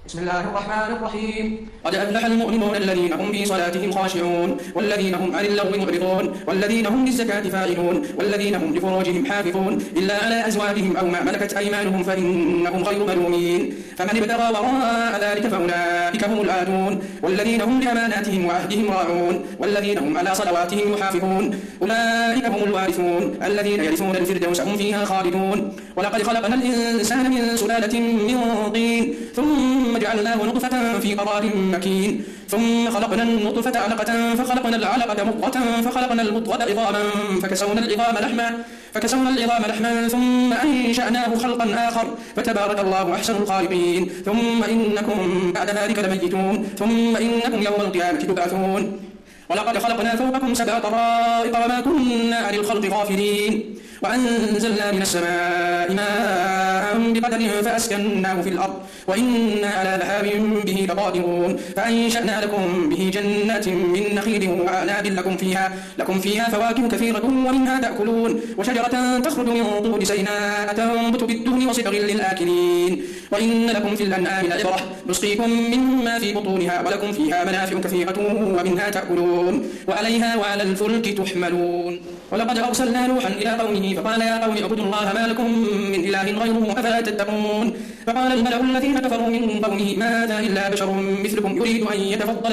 بسم الله الرحمن الرحيم. قد أفلح المؤمنون الذين هم في صلاتهم خاشعون والذين هم عن اللغو معرضون والذين هم للزكاة فاعلون والذين هم لفروجهم حافظون إلا على أزواجهم أو ما ملكت أيمانهم فإنهم غير ملومين. فمن ابتغى وراء ذلك فأولئك هم العادون والذين هم لأماناتهم وعهدهم راعون والذين هم على صلواتهم يحافظون أولئك هم الوارثون الذين يرثون الفردوس هم فيها خالدون. ولقد خلقنا الإنسان من سلالة من طين ثم جعلناه نطفة في قرار مكين ثم خلقنا النطفة علقة فخلقنا العلقة مضغة فخلقنا المضغة عظاما فكسونا العظام لحما ثم أنشأناه خلقا آخر فتبارك الله أحسن الخالقين. ثم إنكم بعد ذلك لميتون ثم إنكم يوم القيامة تبعثون. ولقد خلقنا فوقكم 7 طرائق وما كنا عن الخلق غافلين وأنزلنا من السماء ماء بقدر فأسكناه في الأرض وإنا على ذهاب به لقادرون. فأنشأنا لكم به جنات من نخيل وأعناب لكم فيها فواكه كثيرة ومنها تأكلون وشجرة تخرج من طور سيناء تنبت بالدهن وصبغ للآكلين. وإن لكم في الأنعام لعبرة نسقيكم مما في بطونها ولكم فيها منافع كثيرة ومنها تأكلون وعليها وعلى الفلك تحملون. ولقد أرسلنا نوحا إلى قومه فقال يا قوم اعبدوا الله ما لكم من إله غيره أفلا تتقون. فقال الملأ الذين كفروا من قومه ما هذا إلا بشر مثلكم يريد أن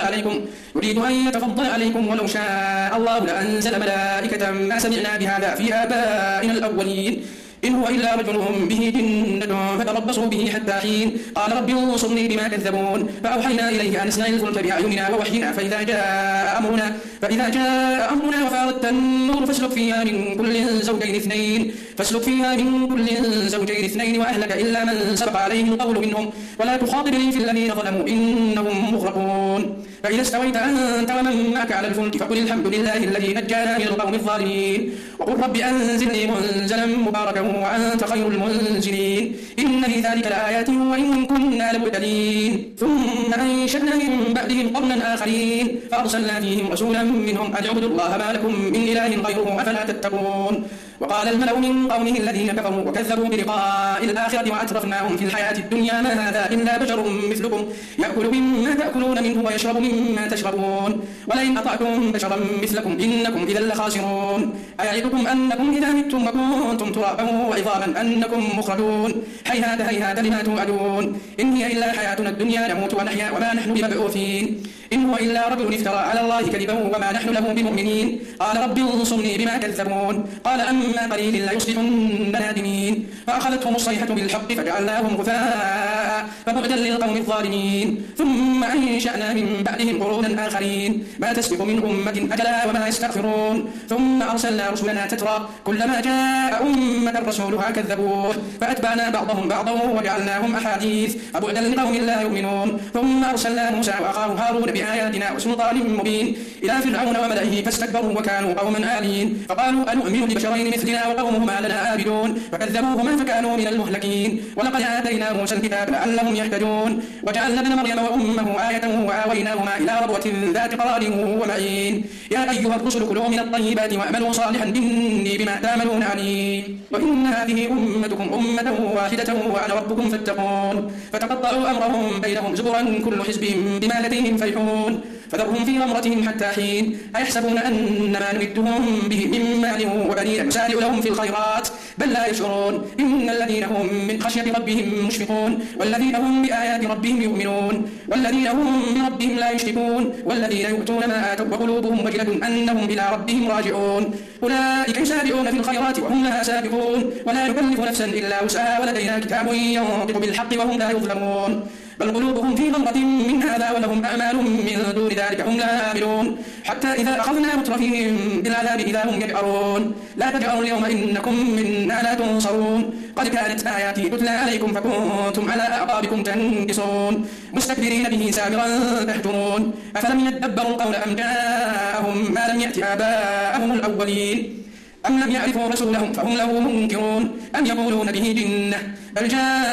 يتفضل عليكم ولو شاء الله لأنزل ملائكة ما سمعنا بهذا في آبائنا الأولين إن هو إلا رجل به جنة فتربصوا به حتى حين. قال رب انصرني بما كذبون. فأوحينا إليه أن اصنع الفلك بأعيننا ووحينا فإذا جاء أمرنا وفارت النور فاسلك فيها من كل زوجين اثنين وأهلك إلا من سبق عليه القول منهم ولا تخاطبني في الذين ظلموا إنهم مغرقون. فإذا استويت أنت ومن معك على الفلك فقل الحمد لله الذي نجانا من القوم الظالمين وقل رب أنزلني منزلا مباركا وأنت خير المنزلين. إن في ذلك لآيات وإن كنا لمبتلين. ثم أنشأنا من بعدهم قرنا آخرين فأرسلنا فيهم رسولا منهم أن اعبدوا الله ما لكم من إله غيره أفلا تتقون. وقال الملأ من قومه الذين كفروا وكذبوا بلقاء الآخرة وأترفناهم في الحياة الدنيا ما هذا إلا بشر مثلكم يأكل مما تأكلون منه ويشرب مما تشربون ولئن أطعتم بشرا مثلكم إنكم إذا لخاسرون. أيعدكم أنكم إذا متم وكنتم ترابا وعظاما أنكم مخرجون هيهات لما توعدون. إن هي إلا حياتنا الدنيا نموت ونحيا وما نحن بمبعوثين. إن هو إلا رجل افترى على الله كذبا وما نحن له بمؤمنين. قال رب انصرني بما كذبون. قال أما قليل ليصبحن نادمين. فأخذتهم الصيحة بالحق فجعلناهم غثاء فبعدا للقوم الظالمين. ثم أنشأنا من بعدهم قرونا آخرين ما تسبق من أمة أجلا وما يستغفرون. ثم أرسلنا رسلنا تترى كلما جاء أمة رسولها كذبوه فأتبعنا بعضهم بعضا وجعلناهم أحاديث فبعدا لقوم لا يؤمنون. ثم أرسلنا موسى وأخاه هارون بآياتنا وسلطان مبين إلى فرعون وملئه فاستكبروا وكانوا قوما عالين. فقالوا أنؤمن لبشرين مثلنا وقومهما لنا عابدون فكذبوهما فكانوا من المهلكين. ولقد آتينا موسى الكتاب لعلهم يهتدون. وجعلنا ابن مريم وأمه آية وآويناهما إلى ربوة ذات قرار ومعين. يا أيها الرسل كلوا من الطيبات وأعملوا صالحا إني بما تعملون عليم. وإن هذه أمتكم أمة واحدة وأنا ربكم فاتقون. فتقطعوا أمرهم بينهم زبرا كل حزب بما لديهم فرحون. فذرهم في غمرتهم حتى حين. أيحسبون أن ما نمدهم به من مال وبنين نسارع لهم في الخيرات بل لا يشعرون. إن الذين هم من خشية ربهم مشفقون والذين هم بآيات ربهم يؤمنون والذين هم بربهم لا يشركون والذين يؤتون ما آتوا وقلوبهم وجلة أنهم إلى ربهم راجعون. أولئك يسارعون في الخيرات وهم لها سابقون ولا يكلف نفسا إلا وسعها ولدينا كتاب ينطق بالحق وهم لا يظلمون. بل قلوبهم في غمرة من هذا ولهم أعمال من دون ذلك هم لا عاملون. حتى إذا أخذنا مترفيهم بالعذاب إذا هم يجأرون. لا تجأروا اليوم إنكم منا لا تنصرون. قد كانت آياتي تتلى عليكم فكنتم على أعقابكم تنكصون مستكبرين به سامرا تهجرون. أفلم يدبروا القول أم جاءهم ما لم يأت آباءهم الأولين أم لم يعرفوا رسولهم فهم له منكرون. أم يقولون به جنة بل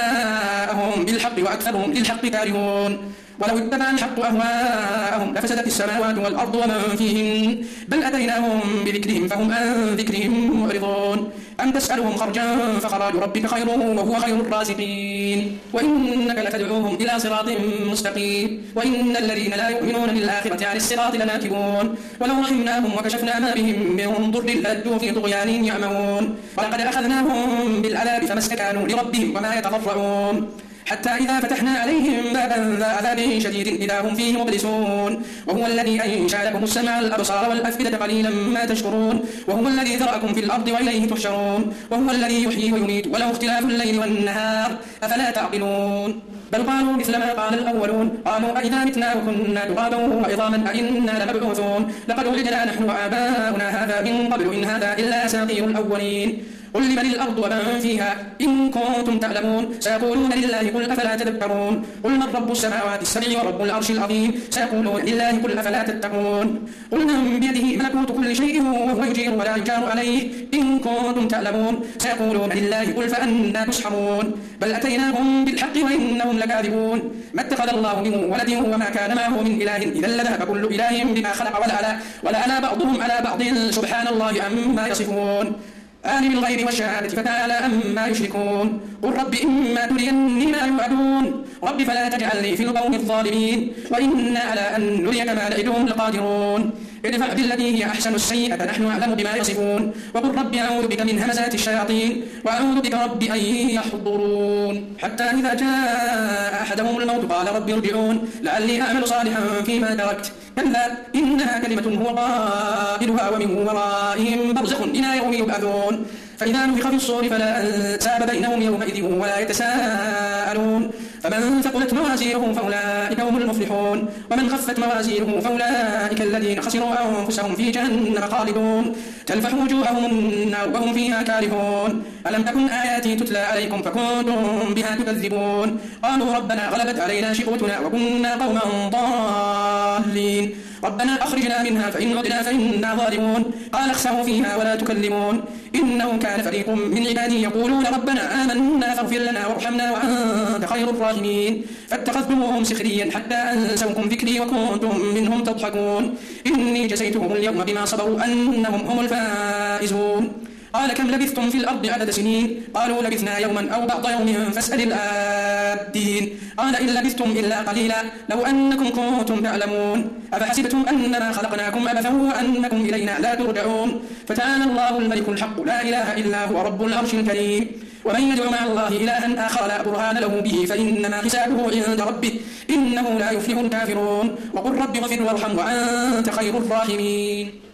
جاءهم بالحق وأكثرهم للحق كارهون ولو اتبع الحق أهواءهم لفسدت السماوات والأرض ومن فيهن بل أتيناهم بذكرهم فهم عن ذكرهم معرضون أم تسألهم خرجا فخراج ربك خير وهو خير الرازقين وإنك لتدعوهم إلى صراط مستقيم وإن الذين لا يؤمنون بالآخرة عن الصراط لناكبون ولو رحمناهم وكشفنا ما بهم من ضر للجوا في طغيانهم يعمهون ولقد أخذناهم بالعذاب فما استكانوا لربهم وما يتضرعون حتى إذا فتحنا عليهم بابا ذا عذاب شديد إذا هم فيه مبلسون وهو الذي أنشأ لكم السمع والأبصار والأفئدة قليلا ما تشكرون وهو الذي ذرأكم في الأرض وإليه تحشرون وهو الذي يحيي ويميت وله اختلاف الليل والنهار أفلا تعقلون بل قالوا مثل ما قال الأولون قالوا أئذا متنا وكنا ترابا وعظاما أئنا لمبعوثون لقد وجدنا نحن وآباؤنا هذا من قبل إن هذا إلا أساطير الأولين قل لمن الأرض ومن فيها إن كنتم تعلمون سيقولون لله قل أفلا تذكرون قل من رب السماوات السبع ورب العرش العظيم سيقولون لله قل أفلا تتقون قل من بيده ملكوت كل شيء وهو يجير ولا يجار عليه إن كنتم تعلمون سيقولون لله قل فأنا تسحرون بل أتيناهم بالحق وإنهم لكاذبون ما اتخذ الله من ولد وما كان معه من إله إذا لذهب كل إله بما خلق ولعلى بعضهم على بعض سبحان الله عما يصفون عالم الغيب والشهادة فتعالى عما يشركون قل رب إما تريني ما يوعدون رب فلا تجعلني في القوم الظالمين وإنا على أن نريك ما نعدهم لقادرون ادفع بالتي هي أحسن السيئة نحن أعلم بما يصفون وقل رب أعوذ بك من همزات الشياطين وأعوذ بك رب أن يحضرون حتى إذا جاء أحدهم الموت قال رب ارجعون لعلي أعمل صالحا فيما تركت كلا إنها كلمة هو قائلها ومن ورائهم برزخ إلى يوم يبعثون فإذا نفخ في الصور فلا أنساب بينهم يومئذ ولا يتساءلون فمن ثقلت موازينه فأولئك هم المفلحون ومن خفت موازينه فأولئك الذين خسروا أنفسهم في جهنم خالدون تلفح وجوههم النار وهم فيها كارهون ألم تكن آياتي تتلى عليكم فكنتم بها تكذبون قالوا ربنا غلبت علينا شقوتنا وكنا قوما ضالين ربنا أخرجنا منها فإن عدنا فإنا ظالمون قال اخسئوا فيها ولا تكلمون إنه كان فريق من عبادي يقولون ربنا آمنا فاغفر لنا وارحمنا وأنت خير الراحمين فاتخذتموهم سخريا حتى أنسوكم ذكري وكنتم منهم تضحكون إني جزيتهم اليوم بما صبروا أنهم هم الفائزون قال كم لبثتم في الأرض عدد سنين قالوا لبثنا يوما أو بعض يوم فاسأل العادين قال إن لبثتم إلا قليلا لو أنكم كنتم تعلمون أفحسبتم أنما خلقناكم عبثا وأنكم إلينا لا ترجعون فتعالى الله الملك الحق لا إله إلا هو رب العرش الكريم ومن يدعو مع الله إلها آخر لا برهان له به فإنما حسابه عند ربه إنه لا يفلح الكافرون وقل رب اغفر وارحم وأنت خير الراحمين